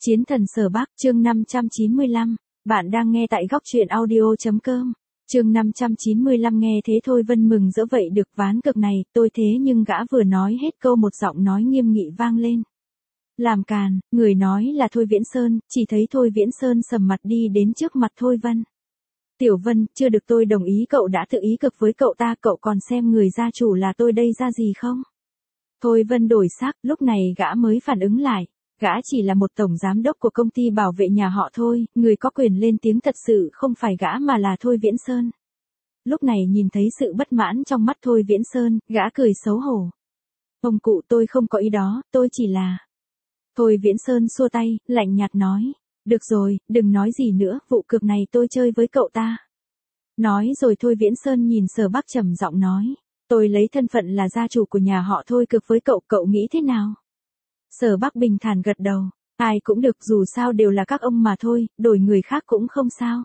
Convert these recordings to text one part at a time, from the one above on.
Chiến thần Sở Bắc, chương 595. Bạn đang nghe tại góc truyện audio.com. Chương 595 nghe thế Thôi Vân mừng rỡ vậy được ván cược này, tôi thế nhưng gã vừa nói hết câu một giọng nói nghiêm nghị vang lên. Làm càn, người nói là Thôi Viễn Sơn, chỉ thấy Thôi Viễn Sơn sầm mặt đi đến trước mặt Thôi Vân. Tiểu Vân, chưa được tôi đồng ý cậu đã tự ý cực với cậu ta, cậu còn xem người gia chủ là tôi đây ra gì không? Thôi Vân đổi sắc, lúc này gã mới phản ứng lại. Gã chỉ là một tổng giám đốc của công ty bảo vệ nhà họ Thôi, người có quyền lên tiếng thật sự không phải gã mà là Thôi Viễn Sơn. Lúc này nhìn thấy sự bất mãn trong mắt Thôi Viễn Sơn, gã cười xấu hổ. Ông cụ tôi không có ý đó, tôi chỉ là... Thôi Viễn Sơn xua tay, lạnh nhạt nói. Được rồi, đừng nói gì nữa, vụ cược này tôi chơi với cậu ta. Nói rồi Thôi Viễn Sơn nhìn Sở Bắc trầm giọng nói. Tôi lấy thân phận là gia chủ của nhà họ Thôi cược với cậu, cậu nghĩ thế nào? Sở Bắc bình thản gật đầu, ai cũng được dù sao đều là các ông mà thôi, đổi người khác cũng không sao.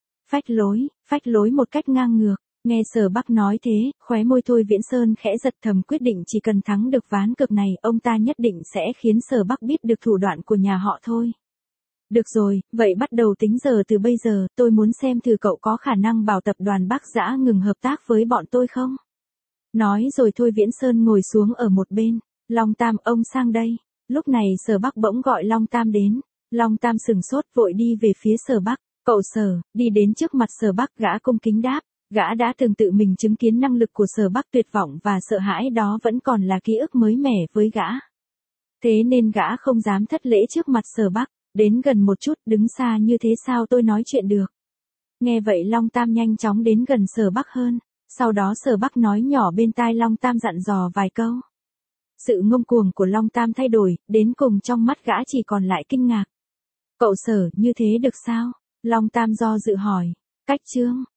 Phách lối một cách ngang ngược, nghe Sở Bắc nói thế, khóe môi Thôi Viễn Sơn khẽ giật thầm quyết định chỉ cần thắng được ván cược này, ông ta nhất định sẽ khiến Sở Bắc biết được thủ đoạn của nhà họ Thôi. Được rồi, vậy bắt đầu tính giờ từ bây giờ, tôi muốn xem thử cậu có khả năng bảo tập đoàn Bắc Dã ngừng hợp tác với bọn tôi không? Nói rồi Thôi Viễn Sơn ngồi xuống ở một bên, Long Tam ông sang đây. Lúc này Sở Bắc bỗng gọi Long Tam đến. Long Tam sừng sốt vội đi về phía Sở Bắc. Cậu Sở, đi đến trước mặt Sở Bắc gã cung kính đáp. Gã đã từng tự mình chứng kiến năng lực của Sở Bắc tuyệt vọng và sợ hãi đó vẫn còn là ký ức mới mẻ với gã. Thế nên gã không dám thất lễ trước mặt Sở Bắc. Đến gần một chút đứng xa như thế sao tôi nói chuyện được. Nghe vậy Long Tam nhanh chóng đến gần Sở Bắc hơn. Sau đó Sở Bắc nói nhỏ bên tai Long Tam dặn dò vài câu. Sự ngông cuồng của Long Tam thay đổi, đến cùng trong mắt gã chỉ còn lại kinh ngạc. Cậu Sở, như thế được sao? Long Tam do dự hỏi. Cách chương.